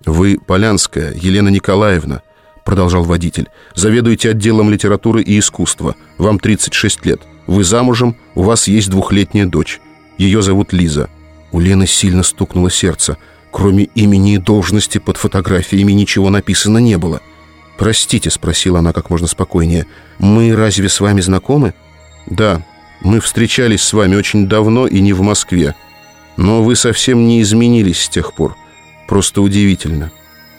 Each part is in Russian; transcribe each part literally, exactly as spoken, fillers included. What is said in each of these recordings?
«Вы Полянская Елена Николаевна», — продолжал водитель. «Заведуете отделом литературы и искусства. Вам тридцать шесть лет. Вы замужем, у вас есть двухлетняя дочь. Ее зовут Лиза». У Лены сильно стукнуло сердце. Кроме имени и должности под фотографиями ничего написано не было. «Простите», — спросила она как можно спокойнее, — «мы разве с вами знакомы?» «Да, мы встречались с вами очень давно и не в Москве. Но вы совсем не изменились с тех пор. Просто удивительно».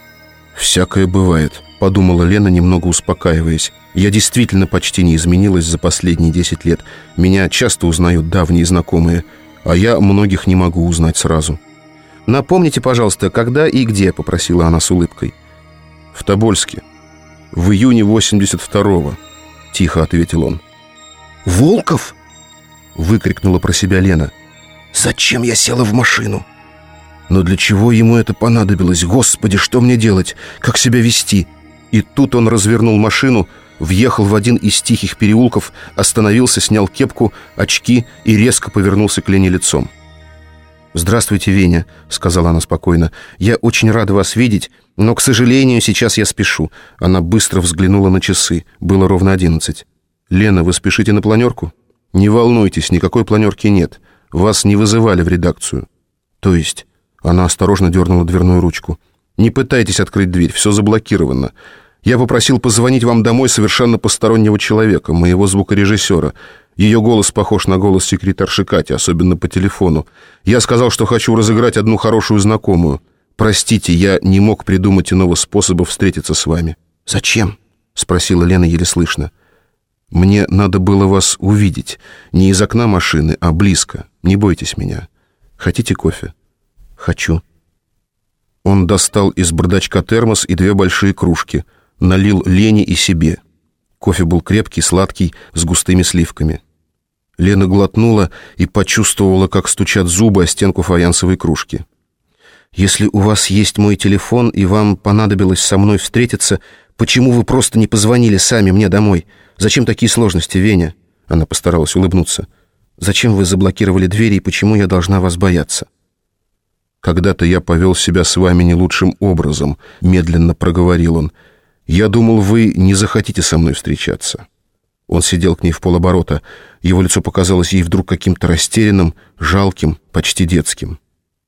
«Всякое бывает», — подумала Лена, немного успокаиваясь. «Я действительно почти не изменилась за последние десять лет. Меня часто узнают давние знакомые, а я многих не могу узнать сразу». «Напомните, пожалуйста, когда и где?» — попросила она с улыбкой. «В Тобольске. В июне восемьдесят второго», — тихо ответил он. «Волков?» — выкрикнула про себя Лена. «Зачем я села в машину?» Но для чего ему это понадобилось? Господи, что мне делать? Как себя вести? И тут он развернул машину, въехал в один из тихих переулков, остановился, снял кепку, очки и резко повернулся к Лене лицом. «Здравствуйте, Веня», — сказала она спокойно. «Я очень рада вас видеть, но, к сожалению, сейчас я спешу». Она быстро взглянула на часы. Было ровно одиннадцать. «Лена, вы спешите на планерку?» «Не волнуйтесь, никакой планерки нет. Вас не вызывали в редакцию». «То есть?» Она осторожно дернула дверную ручку. «Не пытайтесь открыть дверь, все заблокировано. Я попросил позвонить вам домой совершенно постороннего человека, моего звукорежиссера. Ее голос похож на голос секретарши Кати, особенно по телефону. Я сказал, что хочу разыграть одну хорошую знакомую. Простите, я не мог придумать иного способа встретиться с вами». «Зачем?» — спросила Лена еле слышно. «Мне надо было вас увидеть. Не из окна машины, а близко. Не бойтесь меня. Хотите кофе?» «Хочу». Он достал из бардачка термос и две большие кружки. Налил Лене и себе. Кофе был крепкий, сладкий, с густыми сливками. Лена глотнула и почувствовала, как стучат зубы о стенку фаянсовой кружки. «Если у вас есть мой телефон и вам понадобилось со мной встретиться, почему вы просто не позвонили сами мне домой? Зачем такие сложности, Веня?» Она постаралась улыбнуться. «Зачем вы заблокировали двери и почему я должна вас бояться?» «Когда-то я повел себя с вами не лучшим образом», — медленно проговорил он. «Я думал, вы не захотите со мной встречаться». Он сидел к ней вполоборота. Его лицо показалось ей вдруг каким-то растерянным, жалким, почти детским.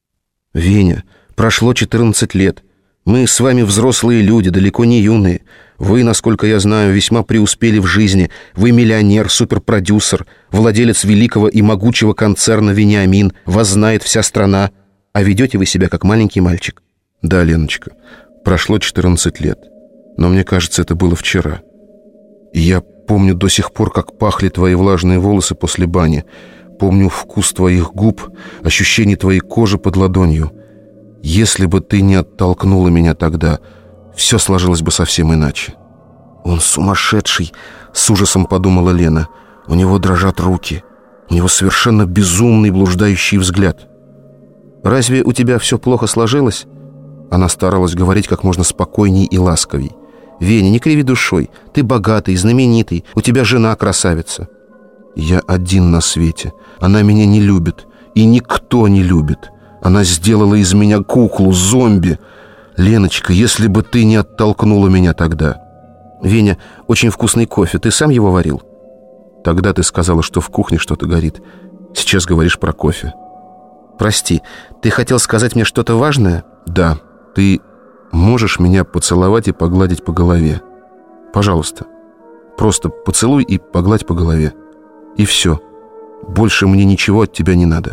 «Веня, прошло четырнадцать лет. Мы с вами взрослые люди, далеко не юные. Вы, насколько я знаю, весьма преуспели в жизни. Вы миллионер, суперпродюсер, владелец великого и могучего концерна «Вениамин». Вас знает вся страна. А ведете вы себя как маленький мальчик». «Да, Леночка, прошло четырнадцать лет. Но мне кажется, это было вчера. И я помню до сих пор, как пахли твои влажные волосы после бани. Помню вкус твоих губ, ощущение твоей кожи под ладонью. Если бы ты не оттолкнула меня тогда, все сложилось бы совсем иначе». «Он сумасшедший», — с ужасом подумала Лена. «У него дрожат руки. У него совершенно безумный блуждающий взгляд». «Разве у тебя все плохо сложилось?» Она старалась говорить как можно спокойней и ласковей. «Веня, не криви душой. Ты богатый, знаменитый. У тебя жена красавица». «Я один на свете. Она меня не любит. И никто не любит. Она сделала из меня куклу, зомби. Леночка, если бы ты не оттолкнула меня тогда». «Веня, очень вкусный кофе. Ты сам его варил?» «Тогда ты сказала, что в кухне что-то горит. Сейчас говоришь про кофе». «Прости, ты хотел сказать мне что-то важное?» «Да, ты можешь меня поцеловать и погладить по голове? Пожалуйста, просто поцелуй и погладь по голове. И все. Больше мне ничего от тебя не надо».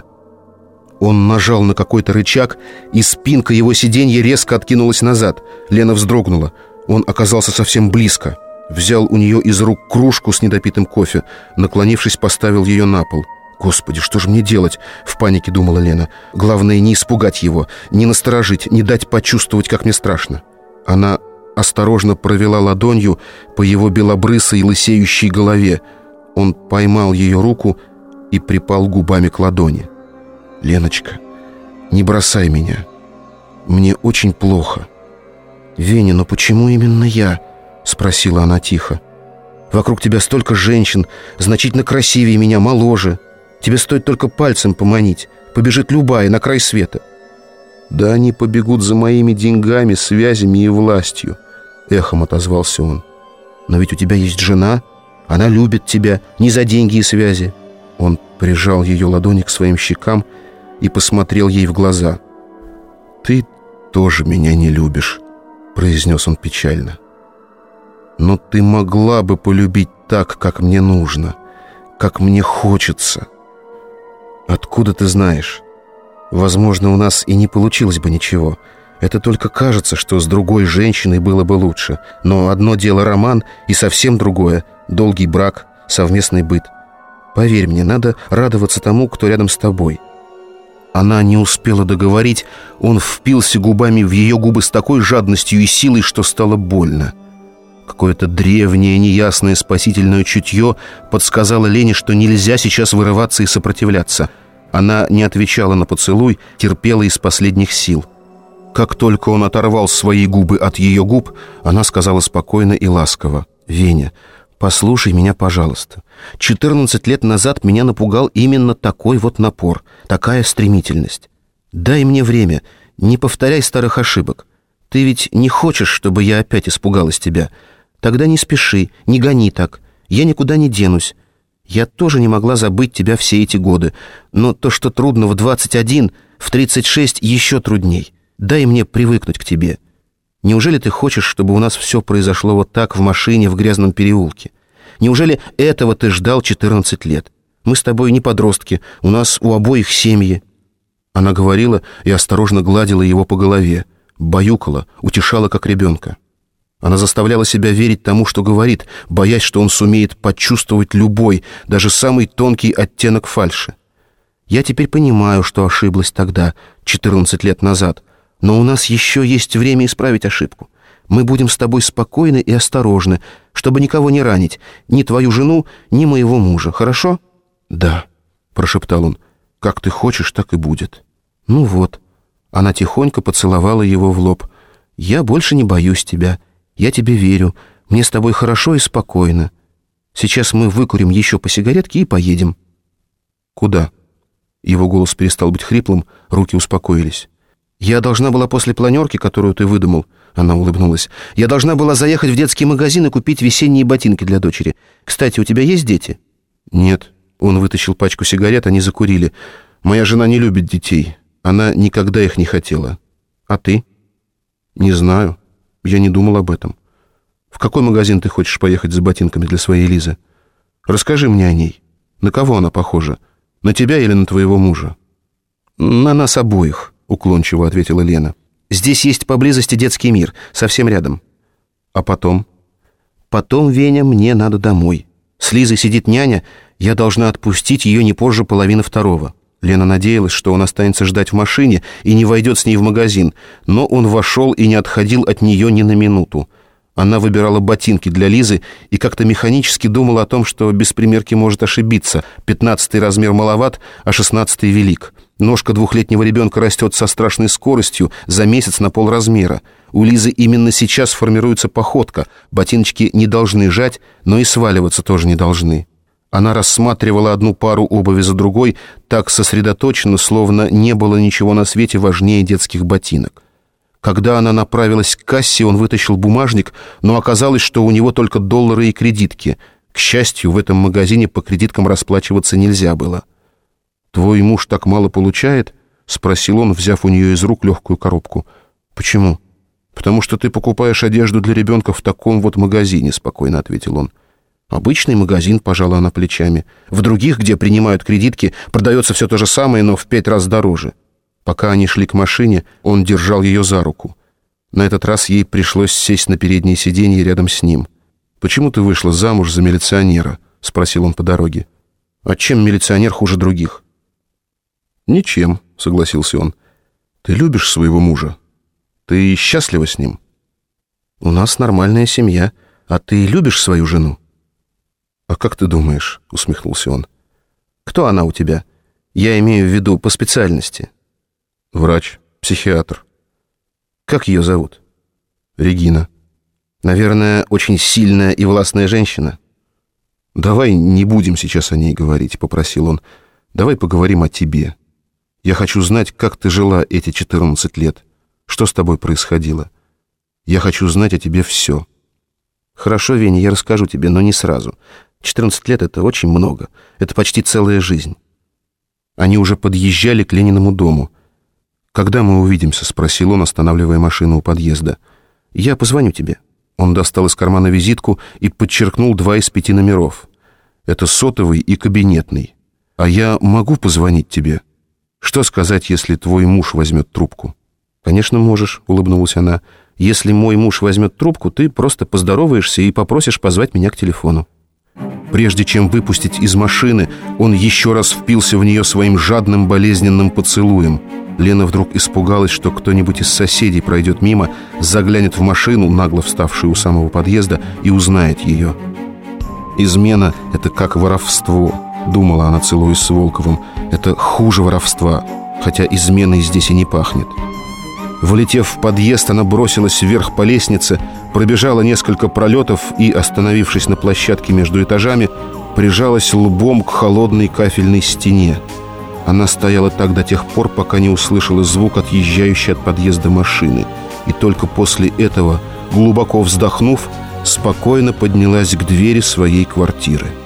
Он нажал на какой-то рычаг, и спинка его сиденья резко откинулась назад. Лена вздрогнула. Он оказался совсем близко. Взял у нее из рук кружку с недопитым кофе, наклонившись, поставил ее на пол. «Господи, что же мне делать?» — в панике думала Лена. «Главное, не испугать его, не насторожить, не дать почувствовать, как мне страшно». Она осторожно провела ладонью по его белобрысой лысеющей голове. Он поймал ее руку и припал губами к ладони. «Леночка, не бросай меня. Мне очень плохо». «Веня, но почему именно я?» — спросила она тихо. «Вокруг тебя столько женщин, значительно красивее меня, моложе. Тебе стоит только пальцем поманить. Побежит любая на край света». Да они побегут за моими деньгами, связями и властью, эхом отозвался он. Но ведь у тебя есть жена, она любит тебя не за деньги и связи. Он прижал ее ладони к своим щекам и посмотрел ей в глаза. «Ты тоже меня не любишь», — произнес он печально. «Но ты могла бы полюбить так, как мне нужно, как мне хочется. Откуда ты знаешь? Возможно, у нас и не получилось бы ничего. Это только кажется, что с другой женщиной было бы лучше. Но одно дело роман, и совсем другое — долгий брак, совместный быт. Поверь мне, надо радоваться тому, кто рядом с тобой». Она не успела договорить, он впился губами в ее губы с такой жадностью и силой, что стало больно. Какое-то древнее, неясное спасительное чутье подсказало Лене, что нельзя сейчас вырываться и сопротивляться. Она не отвечала на поцелуй, терпела из последних сил. Как только он оторвал свои губы от ее губ, она сказала спокойно и ласково: «Веня, послушай меня, пожалуйста. четырнадцать лет назад меня напугал именно такой вот напор, такая стремительность. Дай мне время, не повторяй старых ошибок. Ты ведь не хочешь, чтобы я опять испугалась тебя? Тогда не спеши, не гони так. Я никуда не денусь. Я тоже не могла забыть тебя все эти годы. Но то, что трудно в двадцать один, в тридцать шесть еще трудней. Дай мне привыкнуть к тебе. Неужели ты хочешь, чтобы у нас все произошло вот так в машине в грязном переулке? Неужели этого ты ждал четырнадцать лет? Мы с тобой не подростки, у нас у обоих семьи». Она говорила и осторожно гладила его по голове, баюкала, утешала как ребенка. Она заставляла себя верить тому, что говорит, боясь, что он сумеет почувствовать любой, даже самый тонкий оттенок фальши. «Я теперь понимаю, что ошиблась тогда, четырнадцать лет назад, но у нас еще есть время исправить ошибку. Мы будем с тобой спокойны и осторожны, чтобы никого не ранить, ни твою жену, ни моего мужа, хорошо?» «Да», — прошептал он, — «как ты хочешь, так и будет». «Ну вот». Она тихонько поцеловала его в лоб. «Я больше не боюсь тебя. Я тебе верю. Мне с тобой хорошо и спокойно. Сейчас мы выкурим еще по сигаретке и поедем». «Куда?» Его голос перестал быть хриплым, руки успокоились. «Я должна была после планерки, которую ты выдумал», — она улыбнулась, «я должна была заехать в детский магазин и купить весенние ботинки для дочери. Кстати, у тебя есть дети?» «Нет». Он вытащил пачку сигарет, они закурили. «Моя жена не любит детей. Она никогда их не хотела. А ты?» «Не знаю. Я не думал об этом. В какой магазин ты хочешь поехать за ботинками для своей Лизы? Расскажи мне о ней. На кого она похожа? На тебя или на твоего мужа?» «На нас обоих», — уклончиво ответила Лена. «Здесь есть поблизости детский мир, совсем рядом». «А потом?» «Потом, Веня, мне надо домой. С Лизой сидит няня, я должна отпустить ее не позже половины второго». Лена надеялась, что он останется ждать в машине и не войдет с ней в магазин, но он вошел и не отходил от нее ни на минуту. Она выбирала ботинки для Лизы и как-то механически думала о том, что без примерки может ошибиться. Пятнадцатый размер маловат, а шестнадцатый велик. Ножка двухлетнего ребенка растет со страшной скоростью, за месяц на полразмера. У Лизы именно сейчас формируется походка. Ботиночки не должны жать, но и сваливаться тоже не должны. Она рассматривала одну пару обуви за другой, так сосредоточенно, словно не было ничего на свете важнее детских ботинок. Когда она направилась к кассе, он вытащил бумажник, но оказалось, что у него только доллары и кредитки. К счастью, в этом магазине по кредиткам расплачиваться нельзя было. «Твой муж так мало получает?» — спросил он, взяв у нее из рук легкую коробку. «Почему?» «Потому что ты покупаешь одежду для ребенка в таком вот магазине», — спокойно ответил он. «Обычный магазин», — пожала она плечами. «В других, где принимают кредитки, продается все то же самое, но в пять раз дороже». Пока они шли к машине, он держал ее за руку. На этот раз ей пришлось сесть на переднее сиденье рядом с ним. «Почему ты вышла замуж за милиционера?» — спросил он по дороге. «А чем милиционер хуже других?» «Ничем», — согласился он. «Ты любишь своего мужа? Ты счастлива с ним?» «У нас нормальная семья. А ты любишь свою жену?» «А как ты думаешь?» — усмехнулся он. «Кто она у тебя? Я имею в виду по специальности». «Врач, психиатр». «Как ее зовут?» «Регина». «Наверное, очень сильная и властная женщина». «Давай не будем сейчас о ней говорить», — попросил он. «Давай поговорим о тебе. Я хочу знать, как ты жила эти четырнадцать лет. Что с тобой происходило? Я хочу знать о тебе все. Хорошо, Веня, я расскажу тебе, но не сразу. четырнадцать лет — это очень много. Это почти целая жизнь. Они уже подъезжали к Лениному дому. «Когда мы увидимся?» — спросил он, останавливая машину у подъезда. «Я позвоню тебе». Он достал из кармана визитку и подчеркнул два из пяти номеров. Это сотовый и кабинетный. «А я могу позвонить тебе? Что сказать, если твой муж возьмет трубку?» «Конечно, можешь», — улыбнулась она. «Если мой муж возьмет трубку, ты просто поздороваешься и попросишь позвать меня к телефону». Прежде чем выпустить из машины, он еще раз впился в нее своим жадным болезненным поцелуем. Лена вдруг испугалась, что кто-нибудь из соседей пройдет мимо, заглянет в машину, нагло вставшую у самого подъезда, и узнает ее. «Измена — это как воровство», — думала она, целуясь с Волковым. «Это хуже воровства, хотя изменой здесь и не пахнет». Влетев в подъезд, она бросилась вверх по лестнице, пробежала несколько пролетов и, остановившись на площадке между этажами, прижалась лбом к холодной кафельной стене. Она стояла так до тех пор, пока не услышала звук отъезжающей от подъезда машины, и только после этого, глубоко вздохнув, спокойно поднялась к двери своей квартиры.